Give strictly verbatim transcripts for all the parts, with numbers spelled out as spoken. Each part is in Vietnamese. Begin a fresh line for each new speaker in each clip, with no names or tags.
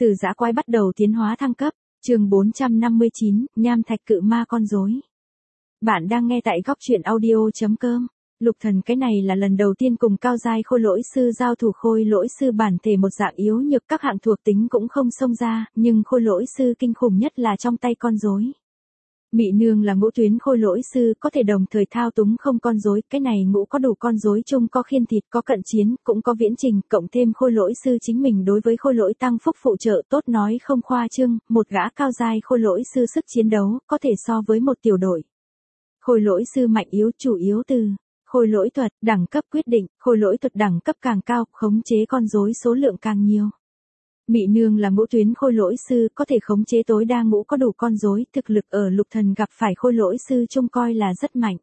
Từ dã quái bắt đầu tiến hóa thăng cấp, chương bốn trăm năm mươi chín, nham thạch cự ma con rối. Bạn đang nghe tại góc truyện audio chấm com. Lục Thần cái này là lần đầu tiên cùng cao giai khôi lỗi sư giao thủ. Khôi lỗi sư bản thể một dạng yếu nhược, các hạng thuộc tính cũng không xông ra, nhưng khôi lỗi sư kinh khủng nhất là trong tay con rối. Mị Nương là ngũ tuyến khôi lỗi sư, có thể đồng thời thao túng không con rối, cái này ngũ có đủ con rối chung, có khiên thịt, có cận chiến, cũng có viễn trình, cộng thêm khôi lỗi sư chính mình đối với khôi lỗi tăng phúc phụ trợ tốt nói không khoa trương, một gã cao giai khôi lỗi sư sức chiến đấu, có thể so với một tiểu đội. Khôi lỗi sư mạnh yếu chủ yếu từ khôi lỗi thuật, đẳng cấp quyết định, khôi lỗi thuật đẳng cấp càng cao, khống chế con rối số lượng càng nhiều. Mị Nương là ngũ tuyến khôi lỗi sư, có thể khống chế tối đa ngũ có đủ con rối, thực lực ở Lục Thần gặp phải khôi lỗi sư trông coi là rất mạnh.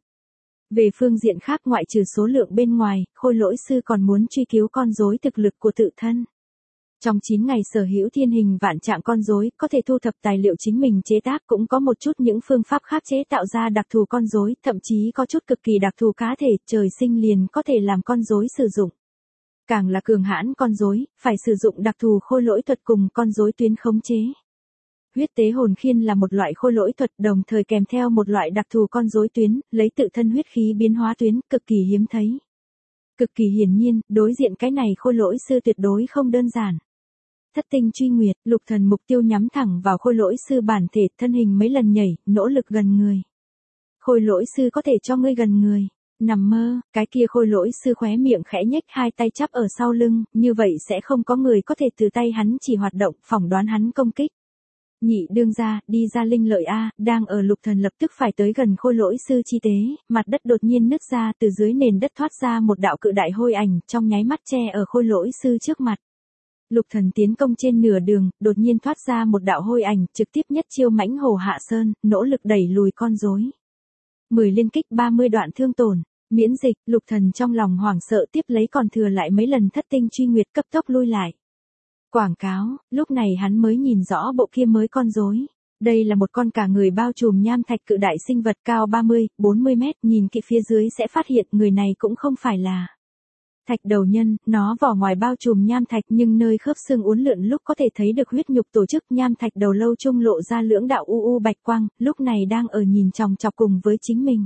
Về phương diện khác, ngoại trừ số lượng bên ngoài, khôi lỗi sư còn muốn truy cứu con rối thực lực của tự thân. Trong chín ngày sở hữu thiên hình vạn trạng con rối, có thể thu thập tài liệu chính mình chế tác, cũng có một chút những phương pháp khác chế tạo ra đặc thù con rối, thậm chí có chút cực kỳ đặc thù cá thể, trời sinh liền có thể làm con rối sử dụng. Càng là cường hãn con rối, phải sử dụng đặc thù khôi lỗi thuật cùng con rối tuyến khống chế. Huyết tế hồn khiên là một loại khôi lỗi thuật, đồng thời kèm theo một loại đặc thù con rối tuyến, lấy tự thân huyết khí biến hóa tuyến, cực kỳ hiếm thấy. Cực kỳ hiển nhiên, đối diện cái này khôi lỗi sư tuyệt đối không đơn giản. Thất tinh truy nguyệt, Lục Thần mục tiêu nhắm thẳng vào khôi lỗi sư bản thể, thân hình mấy lần nhảy, nỗ lực gần người. Khôi lỗi sư có thể cho ngươi gần người. Nằm mơ, cái kia khôi lỗi sư khóe miệng khẽ nhếch, hai tay chắp ở sau lưng, như vậy sẽ không có người có thể từ tay hắn chỉ hoạt động, phỏng đoán hắn công kích. Nhị đương gia, đi ra linh lợi a, đang ở Lục Thần lập tức phải tới gần khôi lỗi sư chi tế, mặt đất đột nhiên nứt ra, từ dưới nền đất thoát ra một đạo cự đại hôi ảnh, trong nháy mắt che ở khôi lỗi sư trước mặt. Lục Thần tiến công trên nửa đường, đột nhiên thoát ra một đạo hôi ảnh, trực tiếp nhất chiêu mãnh hổ hạ sơn, nỗ lực đẩy lùi con rối. mười liên kích ba mươi đoạn thương tổn, miễn dịch, Lục Thần trong lòng hoảng sợ, tiếp lấy còn thừa lại mấy lần thất tinh truy nguyệt, cấp tốc lui lại. Quảng cáo, lúc này hắn mới nhìn rõ bộ kia mới con rối. Đây là một con cả người bao trùm nham thạch cự đại sinh vật cao ba mươi, bốn mươi mét, nhìn kỹ phía dưới sẽ phát hiện người này cũng không phải là thạch đầu nhân, nó vỏ ngoài bao trùm nham thạch nhưng nơi khớp xương uốn lượn lúc có thể thấy được huyết nhục tổ chức, nham thạch đầu lâu trung lộ ra lưỡng đạo u u bạch quang, lúc này đang ở nhìn chòng chọc cùng với chính mình.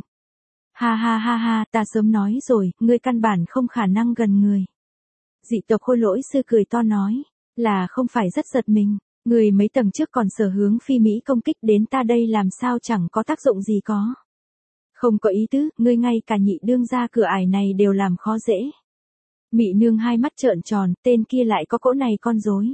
Ha ha ha ha, ta sớm nói rồi, ngươi căn bản không khả năng gần người. Dị tộc khôi lỗi sư cười to nói, là không phải rất giật mình, người mấy tầng trước còn sở hướng phi Mỹ công kích đến ta đây làm sao chẳng có tác dụng gì có. Không có ý tứ, ngươi ngay cả nhị đương gia cửa ải này đều làm khó dễ. Mị Nương hai mắt trợn tròn, tên kia lại có cỗ này con rối.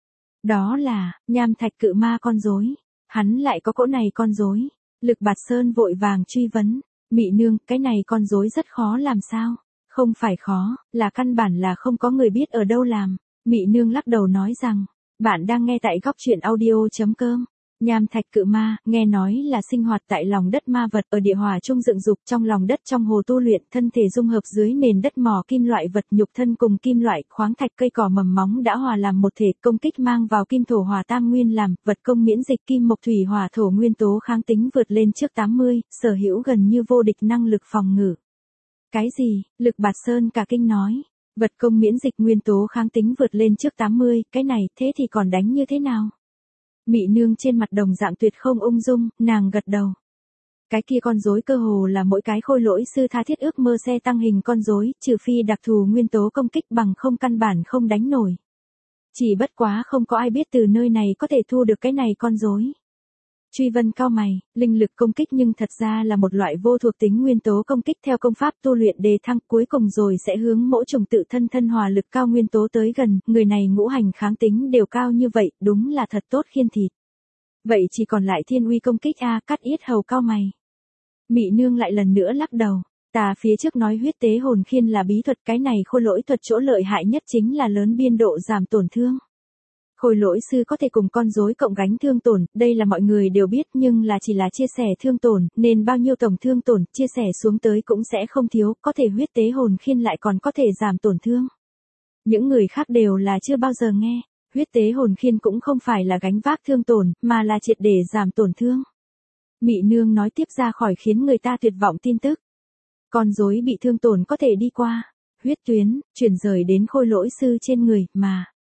Đó là, nham thạch cự ma con rối. Hắn lại có cỗ này con rối. Lực Bạt Sơn vội vàng truy vấn. Mị Nương, cái này con rối rất khó làm sao? Không phải khó, là căn bản là không có người biết ở đâu làm. Mị Nương lắc đầu nói rằng, bạn đang nghe tại góc truyện audio chấm com. Nham thạch cự ma, nghe nói là sinh hoạt tại lòng đất ma vật, ở địa hỏa trung dựng dục, trong lòng đất trong hồ tu luyện, thân thể dung hợp dưới nền đất mỏ kim loại vật, nhục thân cùng kim loại, khoáng thạch, cây cỏ mầm móng đã hòa làm một thể, công kích mang vào kim thổ hỏa tam nguyên làm, vật công miễn dịch kim mộc thủy hỏa thổ nguyên tố kháng tính vượt lên trước tám mươi, sở hữu gần như vô địch năng lực phòng ngự. Cái gì? Lực Bạt Sơn cả kinh nói. Vật công miễn dịch nguyên tố kháng tính vượt lên trước tám mươi, cái này, thế thì còn đánh như thế nào? Mị Nương trên mặt đồng dạng tuyệt không ung dung, nàng gật đầu. Cái kia con rối cơ hồ là mỗi cái khôi lỗi sư tha thiết ước mơ xe tăng hình con rối, trừ phi đặc thù nguyên tố công kích bằng không căn bản không đánh nổi. Chỉ bất quá không có ai biết từ nơi này có thể thu được cái này con rối. Truy Vân cao mày, linh lực công kích nhưng thật ra là một loại vô thuộc tính nguyên tố công kích theo công pháp tu luyện đề thăng, cuối cùng rồi sẽ hướng mỗi chủng tự thân thân hòa lực cao nguyên tố tới gần, người này ngũ hành kháng tính đều cao như vậy, đúng là thật tốt khiên thịt. Vậy chỉ còn lại thiên uy công kích a, cắt yết hầu cao mày. Mị Nương lại lần nữa lắc đầu, ta phía trước nói huyết tế hồn khiên là bí thuật, cái này khôi lỗi thuật chỗ lợi hại nhất chính là lớn biên độ giảm tổn thương. Khôi lỗi sư có thể cùng con rối cộng gánh thương tổn, đây là mọi người đều biết nhưng là chỉ là chia sẻ thương tổn, nên bao nhiêu tổng thương tổn, chia sẻ xuống tới cũng sẽ không thiếu, có thể huyết tế hồn khiên lại còn có thể giảm tổn thương. Những người khác đều là chưa bao giờ nghe, huyết tế hồn khiên cũng không phải là gánh vác thương tổn, mà là triệt để giảm tổn thương. Mị Nương nói tiếp ra khỏi khiến người ta tuyệt vọng tin tức. Con rối bị thương tổn có thể đi qua huyết tuyến, chuyển rời đến khôi lỗi sư trên người, mà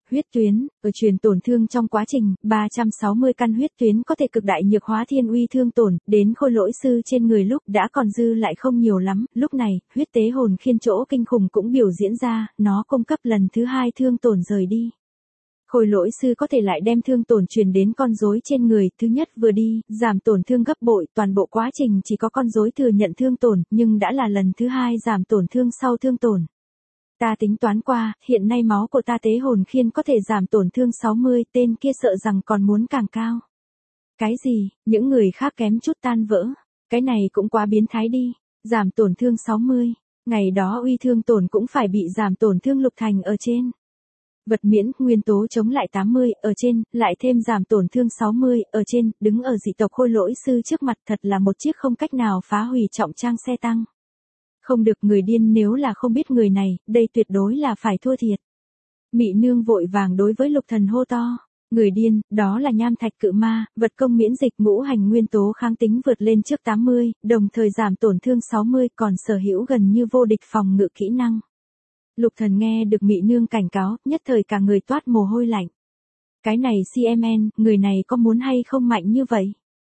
Huyết tuyến, ở truyền tổn thương trong quá trình, ba trăm sáu mươi căn huyết tuyến có thể cực đại nhược hóa thiên uy thương tổn, đến khôi lỗi sư trên người lúc đã còn dư lại không nhiều lắm, lúc này, huyết tế hồn khiên chỗ kinh khủng cũng biểu diễn ra, nó cung cấp lần thứ hai thương tổn rời đi. Khôi lỗi sư có thể lại đem thương tổn truyền đến con rối trên người, thứ nhất vừa đi, giảm tổn thương gấp bội, toàn bộ quá trình chỉ có con rối thừa nhận thương tổn, nhưng đã là lần thứ hai giảm tổn thương sau thương tổn. Ta tính toán qua, hiện nay máu của ta tế hồn khiên có thể giảm tổn thương sáu mươi, tên kia sợ rằng còn muốn càng cao. Cái gì, những người khác kém chút tan vỡ, cái này cũng quá biến thái đi, giảm tổn thương sáu mươi, ngày đó uy thương tổn cũng phải bị giảm tổn thương lục thành ở trên. Vật miễn, nguyên tố chống lại tám mươi, ở trên, lại thêm giảm tổn thương sáu mươi, ở trên, đứng ở dị tộc khôi lỗi sư trước mặt thật là một chiếc không cách nào phá hủy trọng trang xe tăng. Không được, người điên, nếu là không biết người này, đây tuyệt đối là phải thua thiệt. Mị nương vội vàng đối với lục thần hô to. Người điên, đó là nham thạch cự ma, vật công miễn dịch ngũ hành nguyên tố kháng tính vượt lên trước tám mươi, đồng thời giảm tổn thương sáu mươi, còn sở hữu gần như vô địch phòng ngự kỹ năng. Lục thần nghe được mị nương cảnh cáo, nhất thời cả người toát mồ hôi lạnh. Cái này xê em en, người này có muốn hay không mạnh như vậy?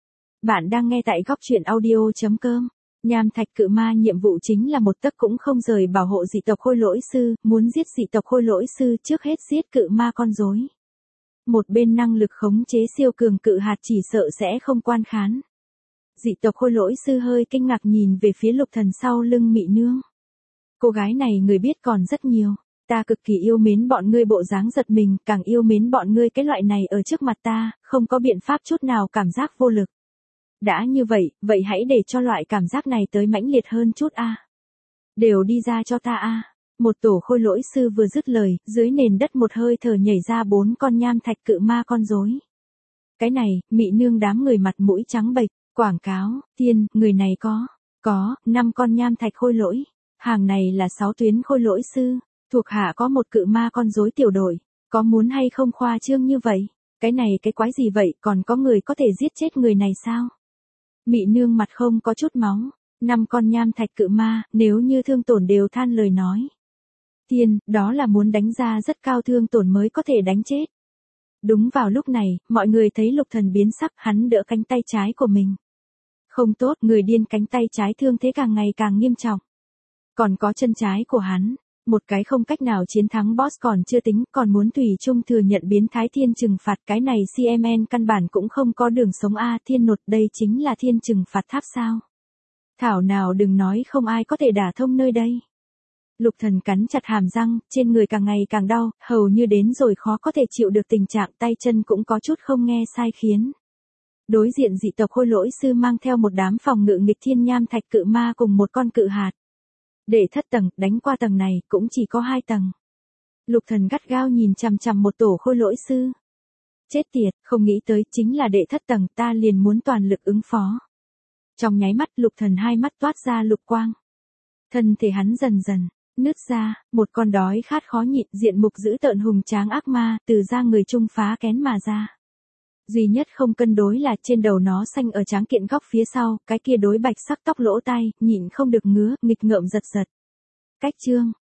Bạn đang nghe tại góc truyện audio chấm com. Nham thạch cự ma nhiệm vụ chính là một tấc cũng không rời bảo hộ dị tộc khôi lỗi sư, muốn giết dị tộc khôi lỗi sư trước hết giết cự ma con rối. Một bên năng lực khống chế siêu cường cự hạt chỉ sợ sẽ không quan khán. Dị tộc khôi lỗi sư hơi kinh ngạc nhìn về phía lục thần sau lưng mị nương. Cô gái này người biết còn rất nhiều, ta cực kỳ yêu mến bọn ngươi bộ dáng giật mình, càng yêu mến bọn ngươi cái loại này ở trước mặt ta, không có biện pháp chút nào cảm giác vô lực. Đã như vậy, vậy hãy để cho loại cảm giác này tới mãnh liệt hơn chút a. Đều đi ra cho ta a. Một tổ khôi lỗi sư vừa dứt lời, dưới nền đất một hơi thở nhảy ra bốn con nham thạch cự ma con rối. Cái này, mị nương đám người mặt mũi trắng bệch, quảng cáo, tiên, người này có, có, năm con nham thạch khôi lỗi. Hàng này là sáu tuyến khôi lỗi sư, thuộc hạ có một cự ma con rối tiểu đội, có muốn hay không khoa trương như vậy? Cái này cái quái gì vậy, còn có người có thể giết chết người này sao? Mị nương mặt không có chút máu, năm con nham thạch cự ma, nếu như thương tổn đều than lời nói. Tiên, đó là muốn đánh ra rất cao thương tổn mới có thể đánh chết. Đúng vào lúc này, mọi người thấy lục thần biến sắc, hắn đỡ cánh tay trái của mình. Không tốt, người điên cánh tay trái thương thế càng ngày càng nghiêm trọng. Còn có chân trái của hắn, một cái không cách nào chiến thắng boss còn chưa tính, còn muốn tùy chung thừa nhận biến thái thiên trừng phạt, cái này xê em en căn bản cũng không có đường sống a. Thiên nột, đây chính là thiên trừng phạt tháp sao? Thảo nào đừng nói không ai có thể đả thông nơi đây. Lục thần cắn chặt hàm răng, trên người càng ngày càng đau, hầu như đến rồi khó có thể chịu được tình trạng tay chân cũng có chút không nghe sai khiến. Đối diện dị tộc khôi lỗi sư mang theo một đám phòng ngự nghịch thiên nham thạch cự ma cùng một con cự hạt. Đệ thất tầng, đánh qua tầng này, cũng chỉ có hai tầng. Lục thần gắt gao nhìn chằm chằm một tổ khôi lỗi sư. Chết tiệt, không nghĩ tới, chính là đệ thất tầng, ta liền muốn toàn lực ứng phó. Trong nháy mắt, lục thần hai mắt toát ra lục quang. Thân thể hắn dần dần, nứt ra, một con đói khát khó nhịn, diện mục dữ tợn hùng tráng ác ma, từ da người trung phá kén mà ra. Duy nhất không cân đối là trên đầu nó xanh ở tráng kiện góc phía sau, cái kia đối bạch sắc tóc lỗ tai, nhịn không được ngứa, nghịch ngợm giật giật. Cách chương,